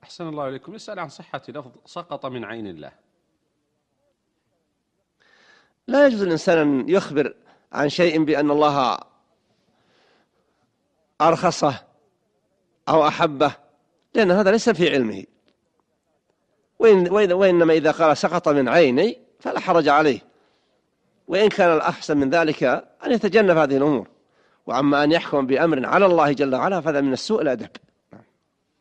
أحسن الله إليكم. يسأل عن صحة لفظ سقط من عين الله. لا يجوز الإنسان أن يخبر عن شيء بأن الله أرخصه أو أحبه، لأن هذا ليس في علمه. وإنما إذا قال سقط من عيني فلا حرج عليه، وإن كان الأحسن من ذلك أن يتجنب هذه الأمور. وعما أن يحكم بأمر على الله جل وعلا فهذا من السوء الأدب.